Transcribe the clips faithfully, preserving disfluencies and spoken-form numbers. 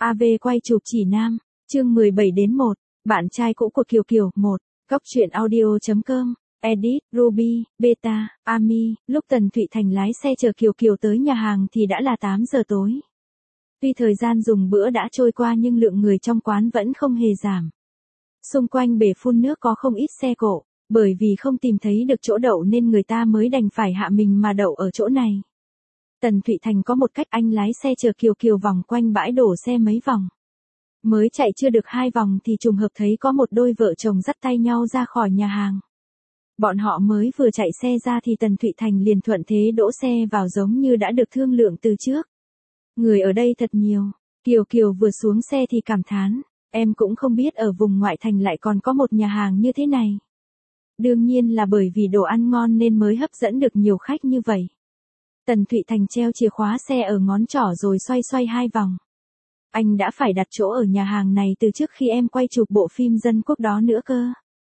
a vê quay chụp chỉ nam, chương mười bảy đến một, bạn trai cũ của Kiều Kiều, một, Cóc truyện audio chấm com, edit, Ruby, Beta, Ami, lúc Tần Thụy Thành lái xe chờ Kiều Kiều tới nhà hàng thì đã là tám giờ tối. Tuy thời gian dùng bữa đã trôi qua nhưng lượng người trong quán vẫn không hề giảm. Xung quanh bể phun nước có không ít xe cộ, bởi vì không tìm thấy được chỗ đậu nên người ta mới đành phải hạ mình mà đậu ở chỗ này. Tần Thụy Thành có một cách, anh lái xe chờ Kiều Kiều vòng quanh bãi đổ xe mấy vòng. Mới chạy chưa được hai vòng thì trùng hợp thấy có một đôi vợ chồng dắt tay nhau ra khỏi nhà hàng. Bọn họ mới vừa chạy xe ra thì Tần Thụy Thành liền thuận thế đỗ xe vào giống như đã được thương lượng từ trước. Người ở đây thật nhiều. Kiều Kiều vừa xuống xe thì cảm thán, em cũng không biết ở vùng ngoại thành lại còn có một nhà hàng như thế này. Đương nhiên là bởi vì đồ ăn ngon nên mới hấp dẫn được nhiều khách như vậy. Tần Thụy Thành treo chìa khóa xe ở ngón trỏ rồi xoay xoay hai vòng. Anh đã phải đặt chỗ ở nhà hàng này từ trước khi em quay chụp bộ phim Dân Quốc đó nữa cơ.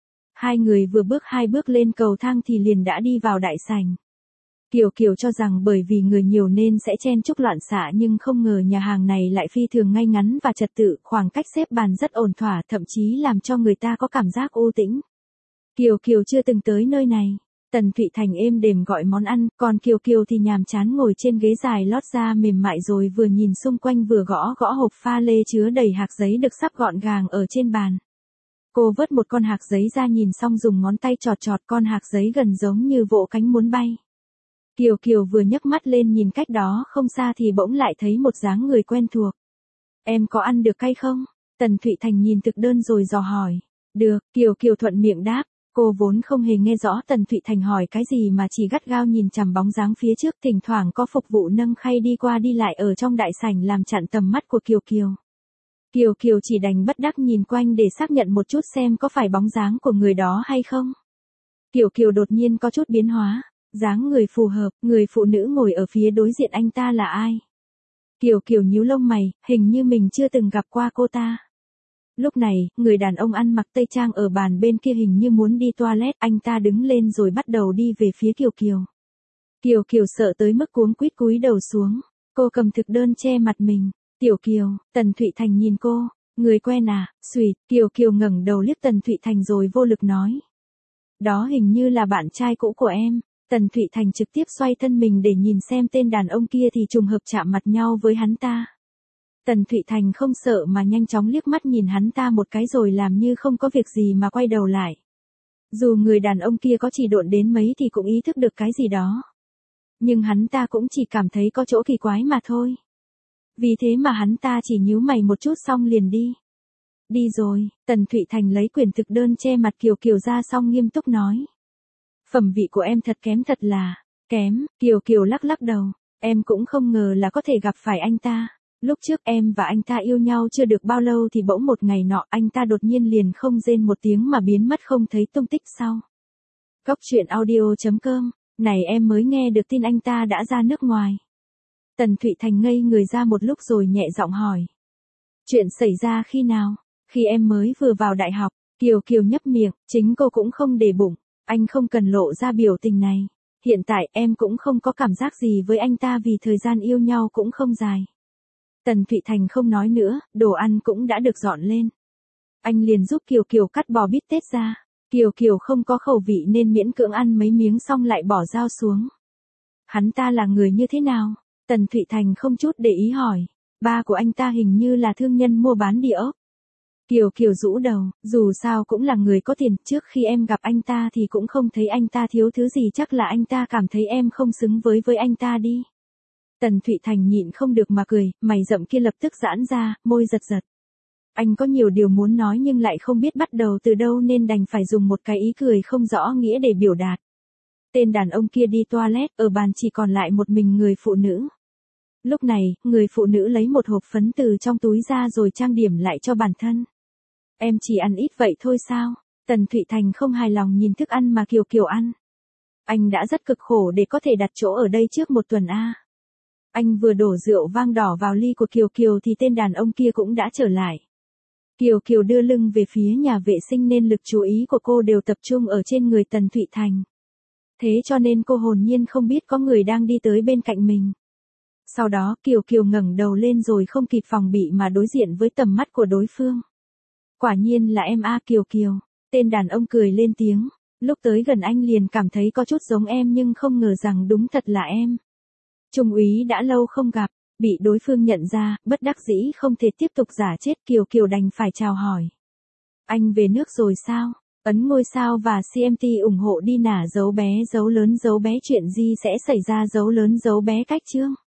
Hai người vừa bước hai bước lên cầu thang thì liền đã đi vào đại sảnh. Kiều Kiều cho rằng bởi vì người nhiều nên sẽ chen chúc loạn xạ nhưng không ngờ nhà hàng này lại phi thường ngay ngắn và trật tự, khoảng cách xếp bàn rất ổn thỏa, thậm chí làm cho người ta có cảm giác u tĩnh. Kiều Kiều chưa từng tới nơi này. Tần Thụy Thành êm đềm gọi món ăn, còn Kiều Kiều thì nhàm chán ngồi trên ghế dài lót da mềm mại rồi vừa nhìn xung quanh vừa gõ gõ hộp pha lê chứa đầy hạt giấy được sắp gọn gàng ở trên bàn. Cô vớt một con hạt giấy ra nhìn xong dùng ngón tay chọt chọt con hạt giấy gần giống như vỗ cánh muốn bay. Kiều Kiều vừa nhấc mắt lên nhìn cách đó không xa thì bỗng lại thấy một dáng người quen thuộc. Em có ăn được cay không? Tần Thụy Thành nhìn thực đơn rồi dò hỏi. Được, Kiều Kiều thuận miệng đáp. Cô vốn không hề nghe rõ Tần Thụy Thành hỏi cái gì mà chỉ gắt gao nhìn chằm bóng dáng phía trước, thỉnh thoảng có phục vụ nâng khay đi qua đi lại ở trong đại sảnh làm chặn tầm mắt của Kiều Kiều. Kiều Kiều chỉ đành bất đắc nhìn quanh để xác nhận một chút xem có phải bóng dáng của người đó hay không. Kiều Kiều đột nhiên có chút biến hóa, dáng người phù hợp, người phụ nữ ngồi ở phía đối diện anh ta là ai? Kiều Kiều nhíu lông mày, hình như mình chưa từng gặp qua cô ta. Lúc này, người đàn ông ăn mặc tây trang ở bàn bên kia hình như muốn đi toilet, anh ta đứng lên rồi bắt đầu đi về phía Kiều Kiều. Kiều Kiều sợ tới mức cuống quýt cúi đầu xuống, cô cầm thực đơn che mặt mình. Tiểu Kiều, Tần Thụy Thành nhìn cô, người quen à, xùi, Kiều Kiều ngẩng đầu liếc Tần Thụy Thành rồi vô lực nói. Đó hình như là bạn trai cũ của em. Tần Thụy Thành trực tiếp xoay thân mình để nhìn xem tên đàn ông kia thì trùng hợp chạm mặt nhau với hắn ta. Tần Thụy Thành không sợ mà nhanh chóng liếc mắt nhìn hắn ta một cái rồi làm như không có việc gì mà quay đầu lại. Dù người đàn ông kia có chỉ độn đến mấy thì cũng ý thức được cái gì đó. Nhưng hắn ta cũng chỉ cảm thấy có chỗ kỳ quái mà thôi. Vì thế mà hắn ta chỉ nhíu mày một chút xong liền đi. Đi rồi, Tần Thụy Thành lấy quyển thực đơn che mặt Kiều Kiều ra xong nghiêm túc nói. Phẩm vị của em thật kém, thật là kém. Kiều Kiều lắc lắc đầu, em cũng không ngờ là có thể gặp phải anh ta. Lúc trước em và anh ta yêu nhau chưa được bao lâu thì bỗng một ngày nọ anh ta đột nhiên liền không rên một tiếng mà biến mất không thấy tung tích sau. Cóc truyện audio chấm com, này em mới nghe được tin anh ta đã ra nước ngoài. Tần Thụy Thành ngây người ra một lúc rồi nhẹ giọng hỏi. Chuyện xảy ra khi nào? Khi em mới vừa vào đại học. Kiều Kiều nhấp miệng, chính cô cũng không để bụng, anh không cần lộ ra biểu tình này. Hiện tại em cũng không có cảm giác gì với anh ta vì thời gian yêu nhau cũng không dài. Tần Thụy Thành không nói nữa, đồ ăn cũng đã được dọn lên. Anh liền giúp Kiều Kiều cắt bò bít tết ra. Kiều Kiều không có khẩu vị nên miễn cưỡng ăn mấy miếng xong lại bỏ dao xuống. Hắn ta là người như thế nào? Tần Thụy Thành không chút để ý hỏi. Ba của anh ta hình như là thương nhân mua bán địa ốc. Kiều Kiều rũ đầu, dù sao cũng là người có tiền, trước khi em gặp anh ta thì cũng không thấy anh ta thiếu thứ gì, chắc là anh ta cảm thấy em không xứng với với anh ta đi. Tần Thụy Thành nhịn không được mà cười, mày rậm kia lập tức giãn ra, môi giật giật. Anh có nhiều điều muốn nói nhưng lại không biết bắt đầu từ đâu nên đành phải dùng một cái ý cười không rõ nghĩa để biểu đạt. Tên đàn ông kia đi toilet, ở bàn chỉ còn lại một mình người phụ nữ. Lúc này, người phụ nữ lấy một hộp phấn từ trong túi ra rồi trang điểm lại cho bản thân. Em chỉ ăn ít vậy thôi sao? Tần Thụy Thành không hài lòng nhìn thức ăn mà Kiều Kiều ăn. Anh đã rất cực khổ để có thể đặt chỗ ở đây trước một tuần a. Anh vừa đổ rượu vang đỏ vào ly của Kiều Kiều thì tên đàn ông kia cũng đã trở lại. Kiều Kiều đưa lưng về phía nhà vệ sinh nên lực chú ý của cô đều tập trung ở trên người Tần Thụy Thành. Thế cho nên cô hồn nhiên không biết có người đang đi tới bên cạnh mình. Sau đó Kiều Kiều ngẩng đầu lên rồi không kịp phòng bị mà đối diện với tầm mắt của đối phương. Quả nhiên là em a Kiều Kiều. Tên đàn ông cười lên tiếng. Lúc tới gần anh liền cảm thấy có chút giống em nhưng không ngờ rằng đúng thật là em. Trung úy đã lâu không gặp, bị đối phương nhận ra, bất đắc dĩ không thể tiếp tục giả chết, Kiều Kiều đành phải chào hỏi. Anh về nước rồi sao? Ấn ngôi sao và xê em tê ủng hộ đi nả dấu bé dấu lớn dấu bé chuyện gì sẽ xảy ra dấu lớn dấu bé cách chương.